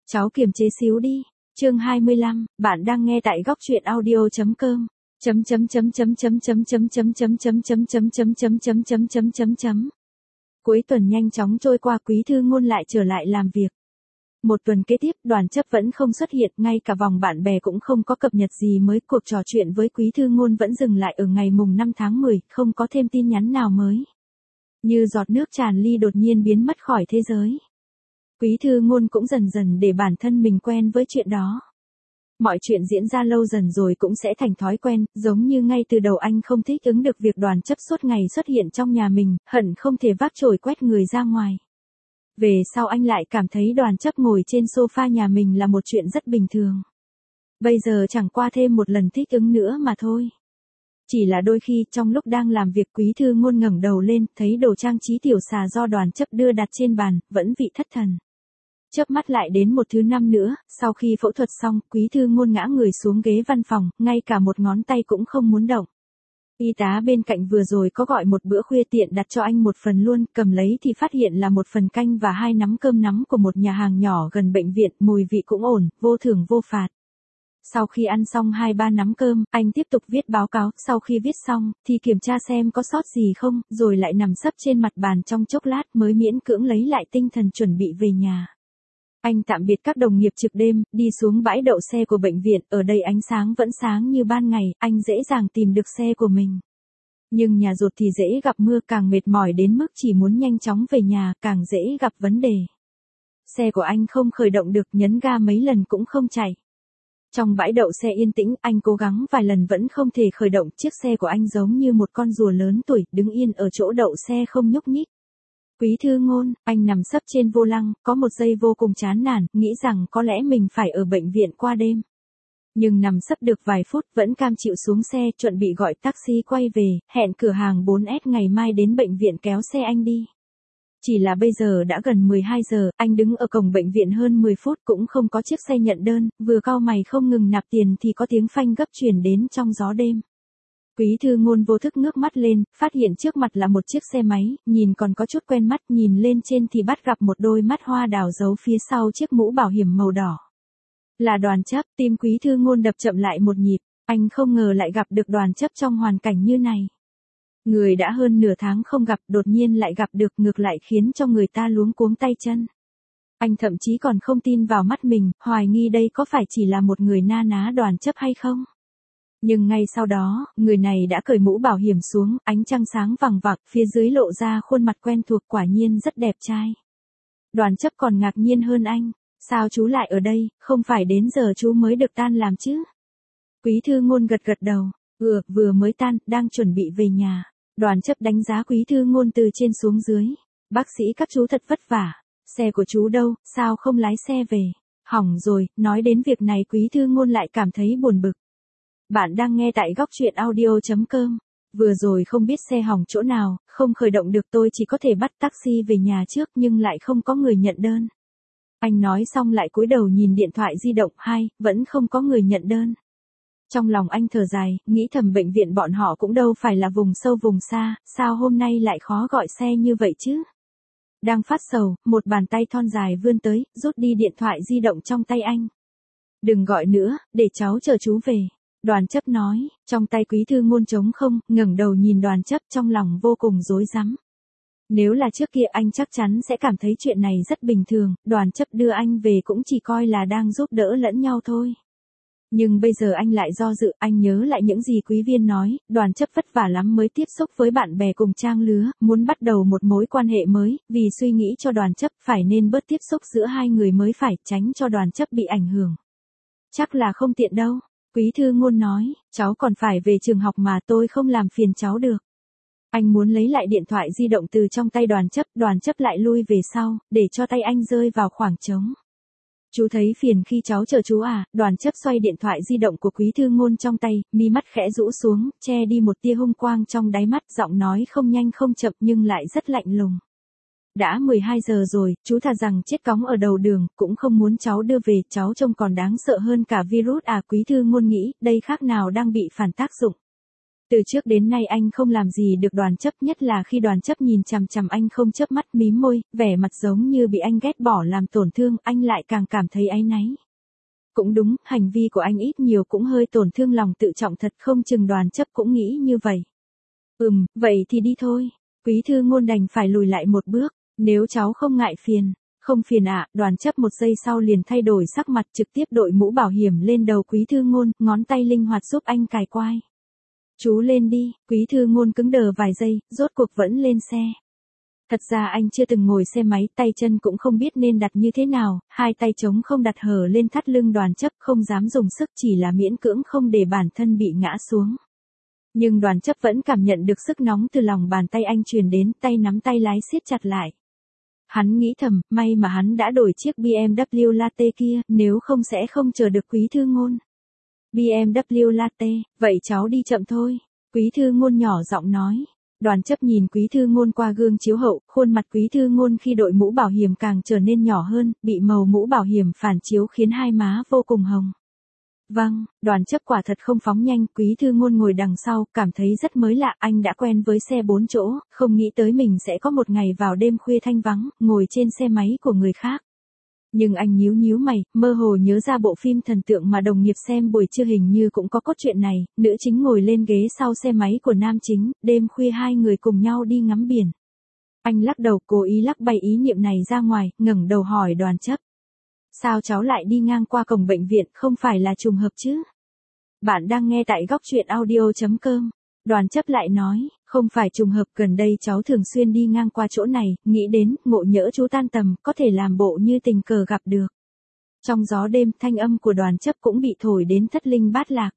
Cháu kiềm chế xíu đi. Chương 25, bạn đang nghe tại góc truyện audio.com. Cuối tuần nhanh chóng trôi qua, Quý Thư Ngôn lại trở lại làm việc. Một tuần kế tiếp, Đoàn Chấp vẫn không xuất hiện, ngay cả vòng bạn bè cũng không có cập nhật gì mới. Cuộc trò chuyện với Quý Thư Ngôn vẫn dừng lại ở ngày mùng 5 tháng 10, không có thêm tin nhắn nào mới. Như giọt nước tràn ly đột nhiên biến mất khỏi thế giới. Quý Thư Ngôn cũng dần dần để bản thân mình quen với chuyện đó. Mọi chuyện diễn ra lâu dần rồi cũng sẽ thành thói quen, giống như ngay từ đầu anh không thích ứng được việc Đoàn Chấp suốt ngày xuất hiện trong nhà mình, hận không thể vác chổi quét người ra ngoài. Về sau anh lại cảm thấy Đoàn Chấp ngồi trên sofa nhà mình là một chuyện rất bình thường. Bây giờ chẳng qua thêm một lần thích ứng nữa mà thôi. Chỉ là đôi khi trong lúc đang làm việc, Quý Thư Ngôn ngẩng đầu lên, thấy đồ trang trí tiểu xà do Đoàn Chấp đưa đặt trên bàn, vẫn vị thất thần. Chớp mắt lại đến một thứ năm nữa, sau khi phẫu thuật xong, Quý Thư Ngôn ngã người xuống ghế văn phòng, ngay cả một ngón tay cũng không muốn động. Y tá bên cạnh vừa rồi có gọi một bữa khuya tiện đặt cho anh một phần luôn, cầm lấy thì phát hiện là một phần canh và 2 nắm cơm nắm của một nhà hàng nhỏ gần bệnh viện, mùi vị cũng ổn, vô thưởng vô phạt. Sau khi ăn xong 2-3 nắm cơm, anh tiếp tục viết báo cáo, sau khi viết xong, thì kiểm tra xem có sót gì không, rồi lại nằm sấp trên mặt bàn trong chốc lát mới miễn cưỡng lấy lại tinh thần chuẩn bị về nhà. Anh tạm biệt các đồng nghiệp trực đêm, đi xuống bãi đậu xe của bệnh viện, ở đây ánh sáng vẫn sáng như ban ngày, anh dễ dàng tìm được xe của mình. Nhưng nhà rột thì dễ gặp mưa, càng mệt mỏi đến mức chỉ muốn nhanh chóng về nhà, càng dễ gặp vấn đề. Xe của anh không khởi động được, nhấn ga mấy lần cũng không chạy. Trong bãi đậu xe yên tĩnh, anh cố gắng vài lần vẫn không thể khởi động, chiếc xe của anh giống như một con rùa lớn tuổi, đứng yên ở chỗ đậu xe không nhúc nhích. Quý Thư Ngôn, anh nằm sấp trên vô lăng, có một giây vô cùng chán nản, nghĩ rằng có lẽ mình phải ở bệnh viện qua đêm. Nhưng nằm sấp được vài phút, vẫn cam chịu xuống xe, chuẩn bị gọi taxi quay về, hẹn cửa hàng 4S ngày mai đến bệnh viện kéo xe anh đi. Chỉ là bây giờ đã gần 12 giờ, anh đứng ở cổng bệnh viện hơn 10 phút cũng không có chiếc xe nhận đơn, vừa cau mày không ngừng nạp tiền thì có tiếng phanh gấp truyền đến trong gió đêm. Quý Thư Ngôn vô thức ngước mắt lên, phát hiện trước mặt là một chiếc xe máy, nhìn còn có chút quen mắt, nhìn lên trên thì bắt gặp một đôi mắt hoa đào giấu phía sau chiếc mũ bảo hiểm màu đỏ. Là Đoàn Chấp, tim Quý Thư Ngôn đập chậm lại một nhịp, anh không ngờ lại gặp được Đoàn Chấp trong hoàn cảnh như này. Người đã hơn nửa tháng không gặp, đột nhiên lại gặp được, ngược lại khiến cho người ta luống cuống tay chân. Anh thậm chí còn không tin vào mắt mình, hoài nghi đây có phải chỉ là một người na ná Đoàn Chấp hay không. Nhưng ngay sau đó, người này đã cởi mũ bảo hiểm xuống, ánh trăng sáng vằng vặc, phía dưới lộ ra khuôn mặt quen thuộc, quả nhiên rất đẹp trai. Đoàn Chấp còn ngạc nhiên hơn anh, sao chú lại ở đây, không phải đến giờ chú mới được tan làm chứ? Quý Thư Ngôn gật gật đầu, vừa mới tan, đang chuẩn bị về nhà. Đoàn Chấp đánh giá Quý Thư Ngôn từ trên xuống dưới. Bác sĩ các chú thật vất vả, xe của chú đâu, sao không lái xe về? Hỏng rồi, nói đến việc này Quý Thư Ngôn lại cảm thấy buồn bực. Bạn đang nghe tại góc truyện audio.com. Vừa rồi không biết xe hỏng chỗ nào, không khởi động được, tôi chỉ có thể bắt taxi về nhà trước nhưng lại không có người nhận đơn. Anh nói xong lại cúi đầu nhìn điện thoại di động, vẫn không có người nhận đơn. Trong lòng anh thở dài, nghĩ thầm bệnh viện bọn họ cũng đâu phải là vùng sâu vùng xa, sao hôm nay lại khó gọi xe như vậy chứ? Đang phát sầu, một bàn tay thon dài vươn tới, rút đi điện thoại di động trong tay anh. Đừng gọi nữa, để cháu chờ chú về. Đoàn Chấp nói, trong tay Quý Thư Ngôn trống không, ngẩng đầu nhìn Đoàn Chấp, trong lòng vô cùng rối rắm. Nếu là trước kia anh chắc chắn sẽ cảm thấy chuyện này rất bình thường, Đoàn Chấp đưa anh về cũng chỉ coi là đang giúp đỡ lẫn nhau thôi. Nhưng bây giờ anh lại do dự, anh nhớ lại những gì Quý Viên nói, Đoàn Chấp vất vả lắm mới tiếp xúc với bạn bè cùng trang lứa, muốn bắt đầu một mối quan hệ mới, vì suy nghĩ cho Đoàn Chấp phải nên bớt tiếp xúc giữa hai người mới phải, tránh cho Đoàn Chấp bị ảnh hưởng. Chắc là không tiện đâu. Quý Thư Ngôn nói, cháu còn phải về trường học mà, tôi không làm phiền cháu được. Anh muốn lấy lại điện thoại di động từ trong tay Đoàn Chấp lại lui về sau, để cho tay anh rơi vào khoảng trống. Chú thấy phiền khi cháu chờ chú à? Đoàn Chấp xoay điện thoại di động của Quý Thư Ngôn trong tay, mi mắt khẽ rũ xuống, che đi một tia hung quang trong đáy mắt, giọng nói không nhanh không chậm nhưng lại rất lạnh lùng. Đã 12 giờ rồi, chú thà rằng chết cóng ở đầu đường, cũng không muốn cháu đưa về, cháu trông còn đáng sợ hơn cả virus à? Quý Thư Ngôn nghĩ, đây khác nào đang bị phản tác dụng. Từ trước đến nay anh không làm gì được Đoàn Chấp, nhất là khi Đoàn Chấp nhìn chằm chằm anh không chớp mắt, mím môi, vẻ mặt giống như bị anh ghét bỏ làm tổn thương, anh lại càng cảm thấy áy náy. Cũng đúng, hành vi của anh ít nhiều cũng hơi tổn thương lòng tự trọng thật, không chừng Đoàn Chấp cũng nghĩ như vậy. Vậy thì đi thôi. Quý Thư Ngôn đành phải lùi lại một bước, nếu cháu không ngại phiền. Không phiền ạ, Đoàn Chấp một giây sau liền thay đổi sắc mặt, trực tiếp đội mũ bảo hiểm lên đầu Quý Thư Ngôn, ngón tay linh hoạt giúp anh cài quai. Chú lên đi, Quý Thư Ngôn cứng đờ vài giây, rốt cuộc vẫn lên xe. Thật ra anh chưa từng ngồi xe máy, tay chân cũng không biết nên đặt như thế nào, hai tay trống không đặt hở lên thắt lưng Đoàn Chấp, không dám dùng sức, chỉ là miễn cưỡng không để bản thân bị ngã xuống. Nhưng Đoàn Chấp vẫn cảm nhận được sức nóng từ lòng bàn tay anh truyền đến, tay nắm tay lái siết chặt lại. Hắn nghĩ thầm, may mà hắn đã đổi chiếc BMW Latte kia, nếu không sẽ không chờ được Quý Thư Ngôn. BMW Latte, vậy cháu đi chậm thôi. Quý Thư Ngôn nhỏ giọng nói. Đoàn Chấp nhìn Quý Thư Ngôn qua gương chiếu hậu, khuôn mặt Quý Thư Ngôn khi đội mũ bảo hiểm càng trở nên nhỏ hơn, bị màu mũ bảo hiểm phản chiếu khiến hai má vô cùng hồng. Vâng, Đoàn Chấp quả thật không phóng nhanh, Quý Thư Ngôn ngồi đằng sau, cảm thấy rất mới lạ, anh đã quen với xe 4 chỗ, không nghĩ tới mình sẽ có một ngày vào đêm khuya thanh vắng, ngồi trên xe máy của người khác. Nhưng anh nhíu mày, mơ hồ nhớ ra bộ phim thần tượng mà đồng nghiệp xem buổi trưa hình như cũng có cốt truyện này, nữ chính ngồi lên ghế sau xe máy của nam chính, đêm khuya hai người cùng nhau đi ngắm biển. Anh lắc đầu, cố ý lắc bay ý niệm này ra ngoài, ngẩng đầu hỏi Đoàn Chấp. Sao cháu lại đi ngang qua cổng bệnh viện, không phải là trùng hợp chứ? Bạn đang nghe tại góc truyện audio.com. Đoàn Chấp lại nói, không phải trùng hợp, gần đây cháu thường xuyên đi ngang qua chỗ này, nghĩ đến, ngộ nhỡ chú tan tầm, có thể làm bộ như tình cờ gặp được. Trong gió đêm, thanh âm của Đoàn Chấp cũng bị thổi đến thất linh bát lạc.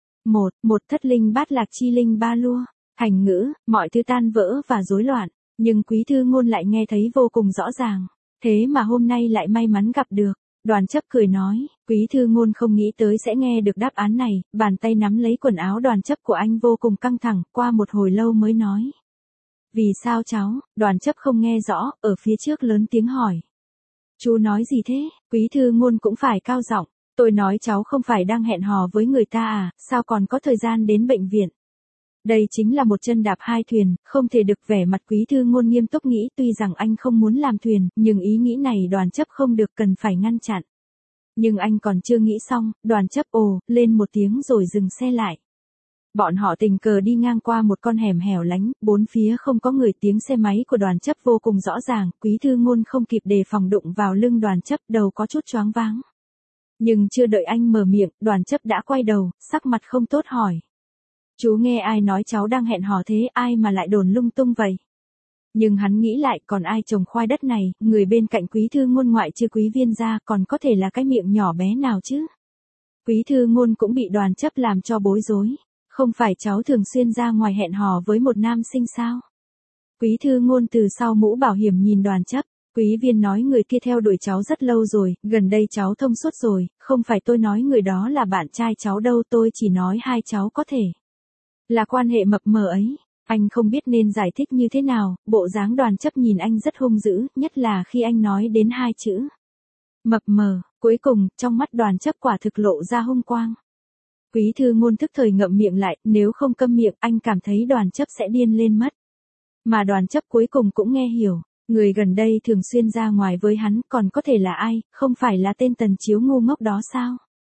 Một thất linh bát lạc chi linh ba lua, thành ngữ, mọi thứ tan vỡ và rối loạn, nhưng Quý Thư Ngôn lại nghe thấy vô cùng rõ ràng. Thế mà hôm nay lại may mắn gặp được. Đoàn Chấp cười nói, Quý Thư Ngôn không nghĩ tới sẽ nghe được đáp án này, bàn tay nắm lấy quần áo Đoàn Chấp của anh vô cùng căng thẳng, qua một hồi lâu mới nói. Vì sao cháu? Đoàn Chấp không nghe rõ, ở phía trước lớn tiếng hỏi. Chú nói gì thế? Quý Thư Ngôn cũng phải cao giọng, tôi nói cháu không phải đang hẹn hò với người ta à, sao còn có thời gian đến bệnh viện? Đây chính là một chân đạp hai thuyền, không thể được. Vẻ mặt Quý Thư Ngôn nghiêm túc nghĩ, tuy rằng anh không muốn làm thuyền, nhưng ý nghĩ này Đoàn Chấp không được, cần phải ngăn chặn. Nhưng anh còn chưa nghĩ xong, Đoàn Chấp ồ lên một tiếng rồi dừng xe lại. Bọn họ tình cờ đi ngang qua một con hẻm hẻo lánh, bốn phía không có người, tiếng xe máy của Đoàn Chấp vô cùng rõ ràng, Quý Thư Ngôn không kịp đề phòng đụng vào lưng Đoàn Chấp, đầu có chút choáng váng. Nhưng chưa đợi anh mở miệng, Đoàn Chấp đã quay đầu, sắc mặt không tốt hỏi. Chú nghe ai nói cháu đang hẹn hò thế, ai mà lại đồn lung tung vậy? Nhưng hắn nghĩ lại, còn ai trồng khoai đất này, người bên cạnh Quý Thư Ngôn ngoại trừ Quý Viên ra, còn có thể là cái miệng nhỏ bé nào chứ? Quý Thư Ngôn cũng bị Đoàn Chấp làm cho bối rối. Không phải cháu thường xuyên ra ngoài hẹn hò với một nam sinh sao? Quý Thư Ngôn từ sau mũ bảo hiểm nhìn Đoàn Chấp. Quý Viên nói người kia theo đuổi cháu rất lâu rồi, gần đây cháu thông suốt rồi, không phải tôi nói người đó là bạn trai cháu đâu, tôi chỉ nói hai cháu có thể là quan hệ mập mờ ấy. Anh không biết nên giải thích như thế nào, bộ dáng Đoàn Chấp nhìn anh rất hung dữ, nhất là khi anh nói đến hai chữ mập mờ, cuối cùng, trong mắt Đoàn Chấp quả thực lộ ra hung quang. Quý Thư Ngôn thức thời ngậm miệng lại, nếu không câm miệng, anh cảm thấy Đoàn Chấp sẽ điên lên mất. Mà Đoàn Chấp cuối cùng cũng nghe hiểu, người gần đây thường xuyên ra ngoài với hắn, còn có thể là ai, không phải là tên Tần Chiếu ngu ngốc đó sao?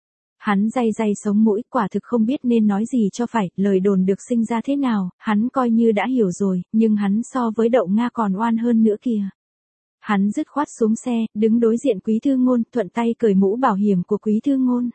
Hắn day sống mũi, quả thực không biết nên nói gì cho phải, lời đồn được sinh ra thế nào, hắn coi như đã hiểu rồi, nhưng hắn so với Đậu Nga còn oan hơn nữa kìa. Hắn dứt khoát xuống xe, đứng đối diện Quý Thư Ngôn, thuận tay cởi mũ bảo hiểm của Quý Thư Ngôn.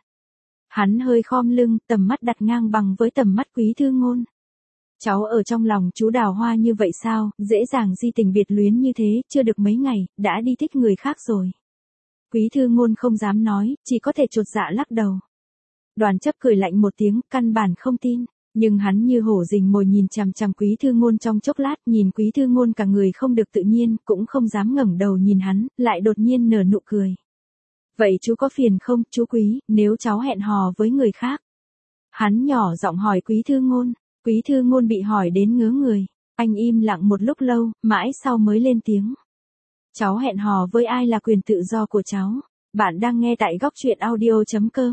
Hắn hơi khom lưng, tầm mắt đặt ngang bằng với tầm mắt Quý Thư Ngôn. Cháu ở trong lòng chú đào hoa như vậy sao, dễ dàng di tình biệt luyến như thế, chưa được mấy ngày, đã đi thích người khác rồi. Quý Thư Ngôn không dám nói, chỉ có thể chột dạ lắc đầu. Đoàn Chấp cười lạnh một tiếng, căn bản không tin, nhưng hắn như hổ rình mồi nhìn chằm chằm Quý Thư Ngôn trong chốc lát, nhìn Quý Thư Ngôn cả người không được tự nhiên, cũng không dám ngẩng đầu nhìn hắn, lại đột nhiên nở nụ cười. Vậy chú có phiền không, chú Quý, nếu cháu hẹn hò với người khác? Hắn nhỏ giọng hỏi Quý Thư Ngôn. Quý Thư Ngôn bị hỏi đến ngớ người, anh im lặng một lúc lâu, mãi sau mới lên tiếng. Cháu hẹn hò với ai là quyền tự do của cháu. Bạn đang nghe tại góc truyện audio.com.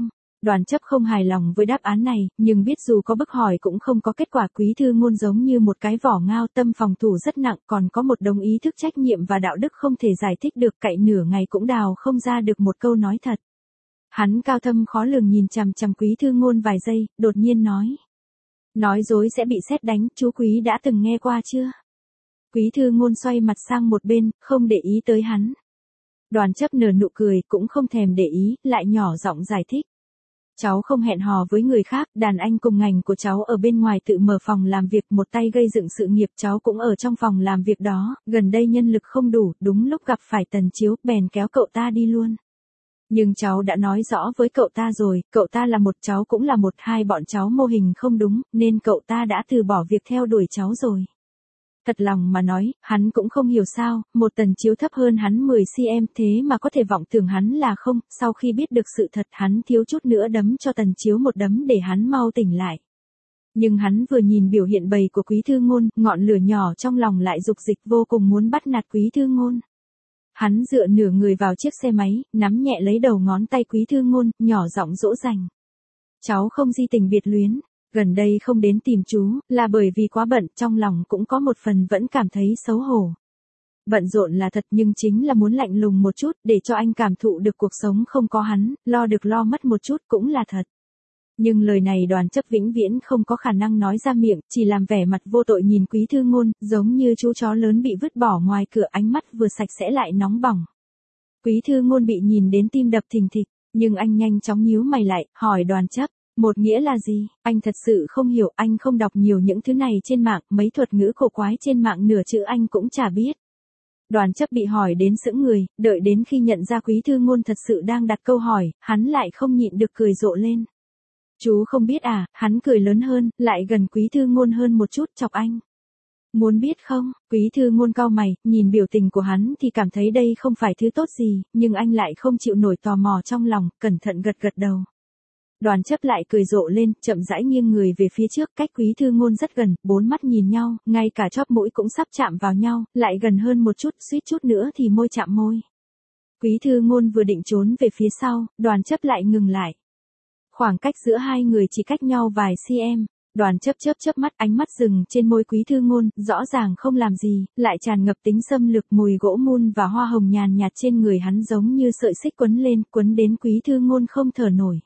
Đoàn chấp không hài lòng với đáp án này, nhưng biết dù có bức hỏi cũng không có kết quả. Quý thư ngôn giống như một cái vỏ ngao, tâm phòng thủ rất nặng, còn có một đống ý thức trách nhiệm và đạo đức không thể giải thích được, cậy nửa ngày cũng đào không ra được một câu nói thật. Hắn cao thâm khó lường nhìn chằm chằm Quý thư ngôn vài giây, đột nhiên nói. Nói dối sẽ bị sét đánh, chú Quý đã từng nghe qua chưa? Quý thư ngôn xoay mặt sang một bên, không để ý tới hắn. Đoàn chấp nở nụ cười, cũng không thèm để ý, lại nhỏ giọng giải thích. Cháu không hẹn hò với người khác, đàn anh cùng ngành của cháu ở bên ngoài tự mở phòng làm việc, một tay gây dựng sự nghiệp, cháu cũng ở trong phòng làm việc đó, gần đây nhân lực không đủ, đúng lúc gặp phải Tần Chiếu, bèn kéo cậu ta đi luôn. Nhưng cháu đã nói rõ với cậu ta rồi, cậu ta là một, cháu cũng là một, hai bọn cháu mô hình không đúng, nên cậu ta đã từ bỏ việc theo đuổi cháu rồi. Thật lòng mà nói, hắn cũng không hiểu sao, một Tần Chiếu thấp hơn hắn 10cm thế mà có thể vọng tưởng hắn là không, sau khi biết được sự thật hắn thiếu chút nữa đấm cho Tần Chiếu một đấm để hắn mau tỉnh lại. Nhưng hắn vừa nhìn biểu hiện bầy của Quý thư ngôn, ngọn lửa nhỏ trong lòng lại dục dịch vô cùng muốn bắt nạt Quý thư ngôn. Hắn dựa nửa người vào chiếc xe máy, nắm nhẹ lấy đầu ngón tay Quý thư ngôn, nhỏ giọng dỗ dành. Cháu không di tình biệt luyến. Gần đây không đến tìm chú, là bởi vì quá bận, trong lòng cũng có một phần vẫn cảm thấy xấu hổ. Bận rộn là thật nhưng chính là muốn lạnh lùng một chút, để cho anh cảm thụ được cuộc sống không có hắn, lo được lo mất một chút cũng là thật. Nhưng lời này Đoàn chấp vĩnh viễn không có khả năng nói ra miệng, chỉ làm vẻ mặt vô tội nhìn Quý thư ngôn, giống như chú chó lớn bị vứt bỏ ngoài cửa, ánh mắt vừa sạch sẽ lại nóng bỏng. Quý thư ngôn bị nhìn đến tim đập thình thịch, nhưng anh nhanh chóng nhíu mày lại, hỏi Đoàn chấp. Một nghĩa là gì? Anh thật sự không hiểu, anh không đọc nhiều những thứ này trên mạng, mấy thuật ngữ cổ quái trên mạng nửa chữ anh cũng chả biết. Đoàn chấp bị hỏi đến sững người, đợi đến khi nhận ra Quý thư ngôn thật sự đang đặt câu hỏi, hắn lại không nhịn được cười rộ lên. Chú không biết à, hắn cười lớn hơn, lại gần Quý thư ngôn hơn một chút, chọc anh. Muốn biết không? Quý thư ngôn cau mày, nhìn biểu tình của hắn thì cảm thấy đây không phải thứ tốt gì, nhưng anh lại không chịu nổi tò mò trong lòng, cẩn thận gật gật đầu. Đoàn chấp lại cười rộ lên, chậm rãi nghiêng người về phía trước, cách Quý thư ngôn rất gần, bốn mắt nhìn nhau, ngay cả chóp mũi cũng sắp chạm vào nhau, lại gần hơn một chút, suýt chút nữa thì môi chạm môi. Quý thư ngôn vừa định trốn về phía sau, Đoàn chấp lại ngừng lại. Khoảng cách giữa hai người chỉ cách nhau vài cm. Đoàn chấp chớp mắt, ánh mắt dừng trên môi Quý thư ngôn, rõ ràng không làm gì, lại tràn ngập tính xâm lược, mùi gỗ mun và hoa hồng nhàn nhạt trên người hắn giống như sợi xích quấn lên, quấn đến Quý thư ngôn không thở nổi.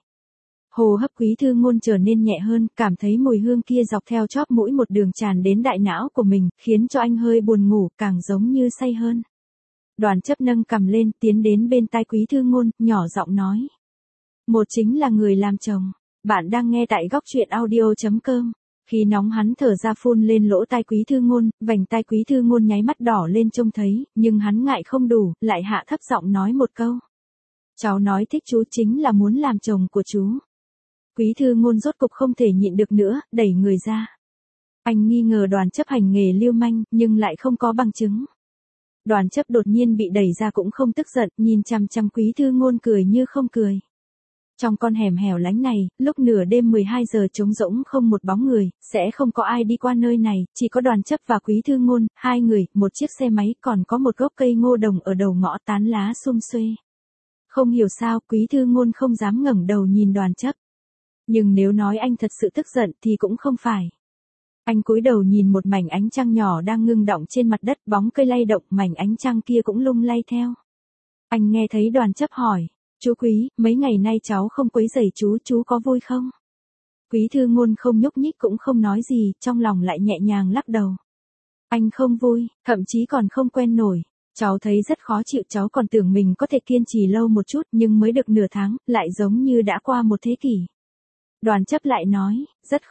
Hô hấp Quý thư ngôn trở nên nhẹ hơn, cảm thấy mùi hương kia dọc theo chóp mũi một đường tràn đến đại não của mình, khiến cho anh hơi buồn ngủ, càng giống như say hơn. Đoàn chấp nâng cằm lên, tiến đến bên tai Quý thư ngôn, nhỏ giọng nói. Một chính là người làm chồng. Bạn đang nghe tại góc truyện audio.com. Khi nóng hắn thở ra phun lên lỗ tai Quý thư ngôn, vành tai Quý thư ngôn nháy mắt đỏ lên trông thấy, nhưng hắn ngại không đủ, lại hạ thấp giọng nói một câu. Cháu nói thích chú chính là muốn làm chồng của chú. Quý thư ngôn rốt cục không thể nhịn được nữa, đẩy người ra. Anh nghi ngờ Đoàn chấp hành nghề lưu manh, nhưng lại không có bằng chứng. Đoàn chấp đột nhiên bị đẩy ra cũng không tức giận, nhìn chằm chằm Quý thư ngôn cười như không cười. Trong con hẻm hẻo lánh này, lúc nửa đêm 12 giờ trống rỗng không một bóng người, sẽ không có ai đi qua nơi này, chỉ có Đoàn chấp và Quý thư ngôn, hai người, một chiếc xe máy, còn có một gốc cây ngô đồng ở đầu ngõ tán lá sum xuê. Không hiểu sao, Quý thư ngôn không dám ngẩng đầu nhìn Đoàn chấp. Nhưng nếu nói anh thật sự tức giận thì cũng không phải. Anh cúi đầu nhìn một mảnh ánh trăng nhỏ đang ngưng đọng trên mặt đất, bóng cây lay động, mảnh ánh trăng kia cũng lung lay theo. Anh nghe thấy Đoàn chấp hỏi, chú Quý, mấy ngày nay cháu không quấy rầy chú có vui không? Quý thư ngôn không nhúc nhích cũng không nói gì, trong lòng lại nhẹ nhàng lắc đầu. Anh không vui, thậm chí còn không quen nổi. Cháu thấy rất khó chịu, cháu còn tưởng mình có thể kiên trì lâu một chút, nhưng mới được nửa tháng, lại giống như đã qua một thế kỷ. Đoàn chấp lại nói, rất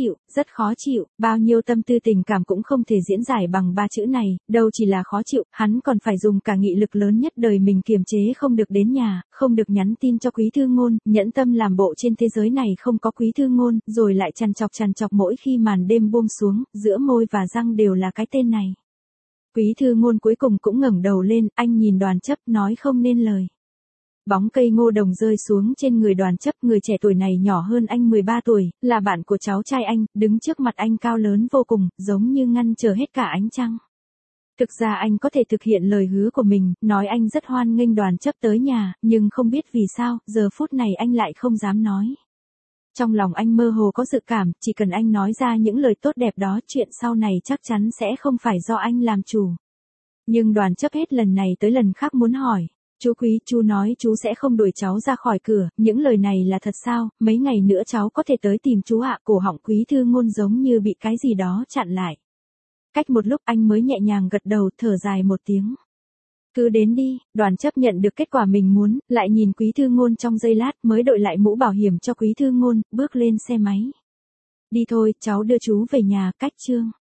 khó chịu, bao nhiêu tâm tư tình cảm cũng không thể diễn giải bằng ba chữ này, đâu chỉ là khó chịu, hắn còn phải dùng cả nghị lực lớn nhất đời mình kiềm chế không được đến nhà, không được nhắn tin cho Quý thư ngôn, nhẫn tâm làm bộ trên thế giới này không có Quý thư ngôn, rồi lại trằn trọc mỗi khi màn đêm buông xuống, giữa môi và răng đều là cái tên này. Quý thư ngôn cuối cùng cũng ngẩng đầu lên, anh nhìn Đoàn chấp nói không nên lời. Bóng cây ngô đồng rơi xuống trên người Đoàn chấp, người trẻ tuổi này nhỏ hơn anh 13 tuổi, là bạn của cháu trai anh, đứng trước mặt anh cao lớn vô cùng, giống như ngăn trở hết cả ánh trăng. Thực ra anh có thể thực hiện lời hứa của mình, nói anh rất hoan nghênh Đoàn chấp tới nhà, nhưng không biết vì sao, giờ phút này anh lại không dám nói. Trong lòng anh mơ hồ có dự cảm, chỉ cần anh nói ra những lời tốt đẹp đó, chuyện sau này chắc chắn sẽ không phải do anh làm chủ. Nhưng Đoàn Chấp hết lần này tới lần khác muốn hỏi. Chú Quý, chú nói chú sẽ không đuổi cháu ra khỏi cửa, những lời này là thật sao, mấy ngày nữa cháu có thể tới tìm chú ạ. Cổ họng Quý Thư Ngôn giống như bị cái gì đó chặn lại. Cách một lúc anh mới nhẹ nhàng gật đầu, thở dài một tiếng. Cứ đến đi. Đoàn Chấp nhận được kết quả mình muốn, lại nhìn Quý Thư Ngôn trong giây lát mới đội lại mũ bảo hiểm cho Quý Thư Ngôn, bước lên xe máy. Đi thôi, cháu đưa chú về nhà. Cách chương.